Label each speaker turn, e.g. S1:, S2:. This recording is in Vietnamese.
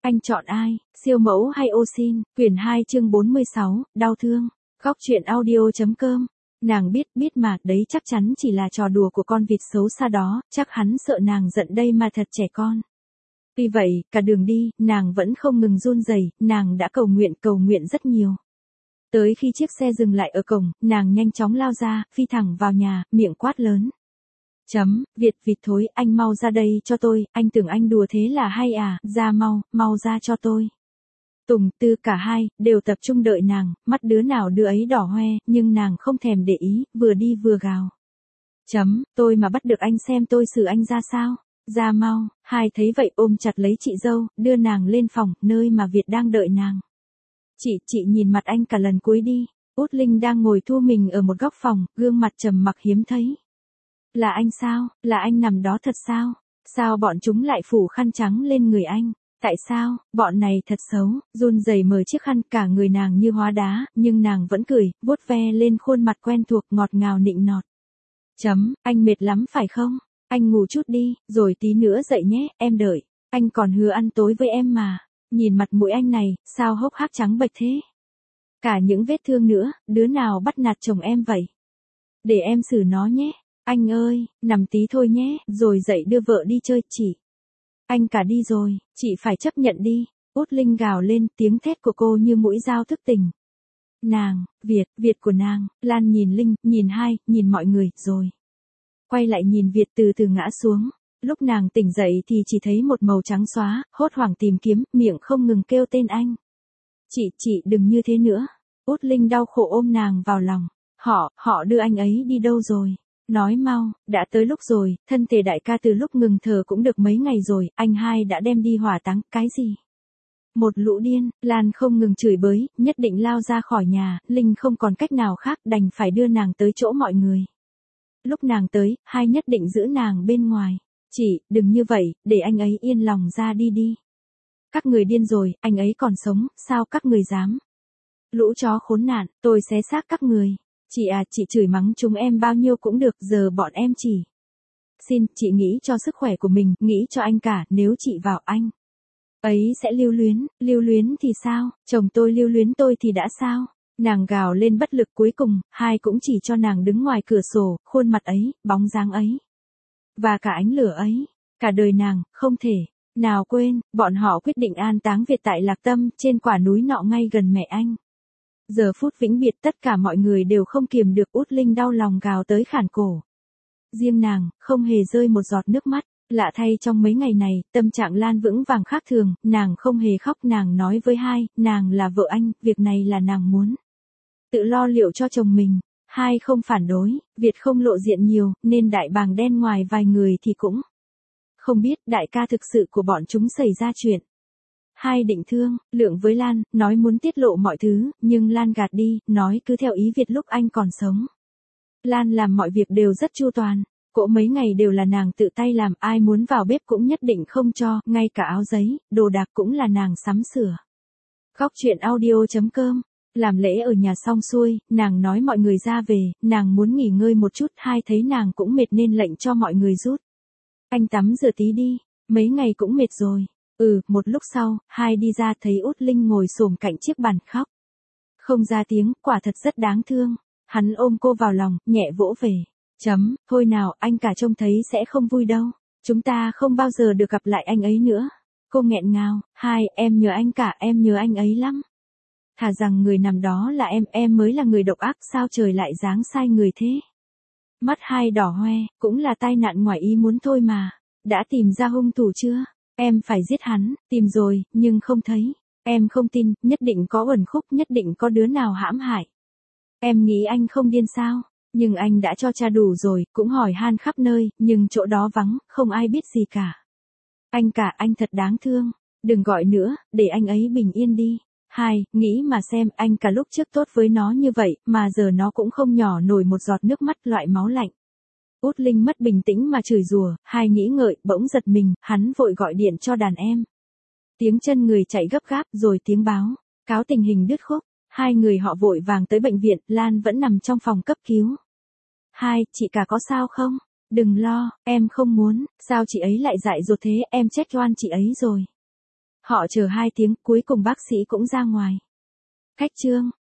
S1: Anh chọn ai, siêu mẫu hay ô sin? Quyển 2 chương 46, đau thương. Góc truyện audio.com. Nàng biết mà, đấy chắc chắn chỉ là trò đùa của con vịt xấu xa đó, chắc hắn sợ nàng giận đây mà thật trẻ con. Tuy vậy, cả đường đi, nàng vẫn không ngừng run rẩy, nàng đã cầu nguyện rất nhiều. Tới khi chiếc xe dừng lại ở cổng, nàng nhanh chóng lao ra, phi thẳng vào nhà, miệng quát lớn. Vịt thối, anh mau ra đây cho tôi, anh tưởng anh đùa thế là hay à, ra mau ra cho tôi. Tùng, Tư cả hai, đều tập trung đợi nàng, mắt đứa nào đứa ấy đỏ hoe, nhưng nàng không thèm để ý, vừa đi vừa gào. Tôi mà bắt được anh xem tôi xử anh ra sao, ra mau, hai thấy vậy ôm chặt lấy chị dâu, đưa nàng lên phòng, nơi mà Việt đang đợi nàng. Chị nhìn mặt anh cả lần cuối đi, Út Linh đang ngồi thu mình ở một góc phòng, gương mặt trầm mặc hiếm thấy. Là anh sao, là anh nằm đó thật sao, sao bọn chúng lại phủ khăn trắng lên người anh, tại sao, bọn này thật xấu, run rẩy mở chiếc khăn cả người nàng như hóa đá, nhưng nàng vẫn cười, vuốt ve lên khuôn mặt quen thuộc ngọt ngào nịnh nọt. Anh mệt lắm phải không, anh ngủ chút đi, rồi tí nữa dậy nhé, em đợi, anh còn hứa ăn tối với em mà, nhìn mặt mũi anh này, sao hốc hác trắng bệch thế. Cả những vết thương nữa, đứa nào bắt nạt chồng em vậy? Để em xử nó nhé. Anh ơi, nằm tí thôi nhé, rồi dậy đưa vợ đi chơi, chị. Anh cả đi rồi, chị phải chấp nhận đi. Út Linh gào lên, tiếng thét của cô như mũi dao thức tỉnh. Nàng, Việt của nàng, Lan nhìn Linh, nhìn hai, nhìn mọi người, rồi. Quay lại nhìn Việt từ từ ngã xuống. Lúc nàng tỉnh dậy thì chỉ thấy một màu trắng xóa, hốt hoảng tìm kiếm, miệng không ngừng kêu tên anh. Chị đừng như thế nữa. Út Linh đau khổ ôm nàng vào lòng. Họ đưa anh ấy đi đâu rồi? Nói mau, đã tới lúc rồi, thân thể đại ca từ lúc ngừng thở cũng được mấy ngày rồi, anh hai đã đem đi hỏa táng, cái gì? Một lũ điên, Lan không ngừng chửi bới, nhất định lao ra khỏi nhà, Linh không còn cách nào khác đành phải đưa nàng tới chỗ mọi người. Lúc nàng tới, hai nhất định giữ nàng bên ngoài. Chị, đừng như vậy, để anh ấy yên lòng ra đi. Các người điên rồi, anh ấy còn sống, sao các người dám? Lũ chó khốn nạn, tôi xé xác các người. Chị chửi mắng chúng em bao nhiêu cũng được, giờ bọn em chỉ. Xin, chị nghĩ cho sức khỏe của mình, nghĩ cho anh cả, nếu chị vào anh ấy sẽ lưu luyến thì sao, chồng tôi lưu luyến tôi thì đã sao? Nàng gào lên bất lực, cuối cùng, hai cũng chỉ cho nàng đứng ngoài cửa sổ, khuôn mặt ấy, bóng dáng ấy. Và cả ánh lửa ấy, cả đời nàng, không thể nào quên, bọn họ quyết định an táng Việt tại Lạc Tâm, trên quả núi nọ ngay gần mẹ anh. Giờ phút vĩnh biệt tất cả mọi người đều không kiềm được, Út Linh đau lòng gào tới khản cổ. Riêng nàng, không hề rơi một giọt nước mắt, lạ thay trong mấy ngày này, tâm trạng Lan vững vàng khác thường, nàng không hề khóc, nàng nói với hai, nàng là vợ anh, việc này là nàng muốn tự lo liệu cho chồng mình. Hai không phản đối, Việt không lộ diện nhiều, nên đại bàng đen ngoài vài người thì cũng không biết đại ca thực sự của bọn chúng xảy ra chuyện. Hai định thương lượng với Lan, nói muốn tiết lộ mọi thứ, nhưng Lan gạt đi, nói cứ theo ý Việt lúc anh còn sống. Lan làm mọi việc đều rất chu toàn, cỗ mấy ngày đều là nàng tự tay làm, ai muốn vào bếp cũng nhất định không cho, ngay cả áo giấy, đồ đạc cũng là nàng sắm sửa. Góc truyện audio.com. Làm lễ ở nhà xong xuôi, nàng nói mọi người ra về, nàng muốn nghỉ ngơi một chút, hai thấy nàng cũng mệt nên lệnh cho mọi người rút. Anh tắm rửa tí đi, mấy ngày cũng mệt rồi. Một lúc sau, hai đi ra thấy Út Linh ngồi xổm cạnh chiếc bàn khóc. Không ra tiếng, quả thật rất đáng thương. Hắn ôm cô vào lòng, nhẹ vỗ về. Thôi nào, anh cả trông thấy sẽ không vui đâu. Chúng ta không bao giờ được gặp lại anh ấy nữa. Cô nghẹn ngào, hai, em nhớ anh cả, em nhớ anh ấy lắm. Thà rằng người nằm đó là em mới là người độc ác, sao trời lại giáng sai người thế. Mắt hai đỏ hoe, cũng là tai nạn ngoài ý muốn thôi mà. Đã tìm ra hung thủ chưa? Em phải giết hắn, tìm rồi, nhưng không thấy. Em không tin, nhất định có uẩn khúc, nhất định có đứa nào hãm hại. Em nghĩ anh không điên sao, nhưng anh đã cho tra đủ rồi, cũng hỏi han khắp nơi, nhưng chỗ đó vắng, không ai biết gì cả. Anh cả, anh thật đáng thương, đừng gọi nữa, để anh ấy bình yên đi. Hai, nghĩ mà xem, anh cả lúc trước tốt với nó như vậy, mà giờ nó cũng không nhỏ nổi một giọt nước mắt, loại máu lạnh. Út Linh mất bình tĩnh mà chửi rủa, hai nghĩ ngợi, bỗng giật mình, hắn vội gọi điện cho đàn em. Tiếng chân người chạy gấp gáp, rồi tiếng báo cáo tình hình đứt khúc, hai người họ vội vàng tới bệnh viện, Lan vẫn nằm trong phòng cấp cứu. Hai, chị cả có sao không? Đừng lo, em không muốn, sao chị ấy lại dại dột thế, em chết oan chị ấy rồi. Họ chờ 2 tiếng, cuối cùng bác sĩ cũng ra ngoài. Khách trương,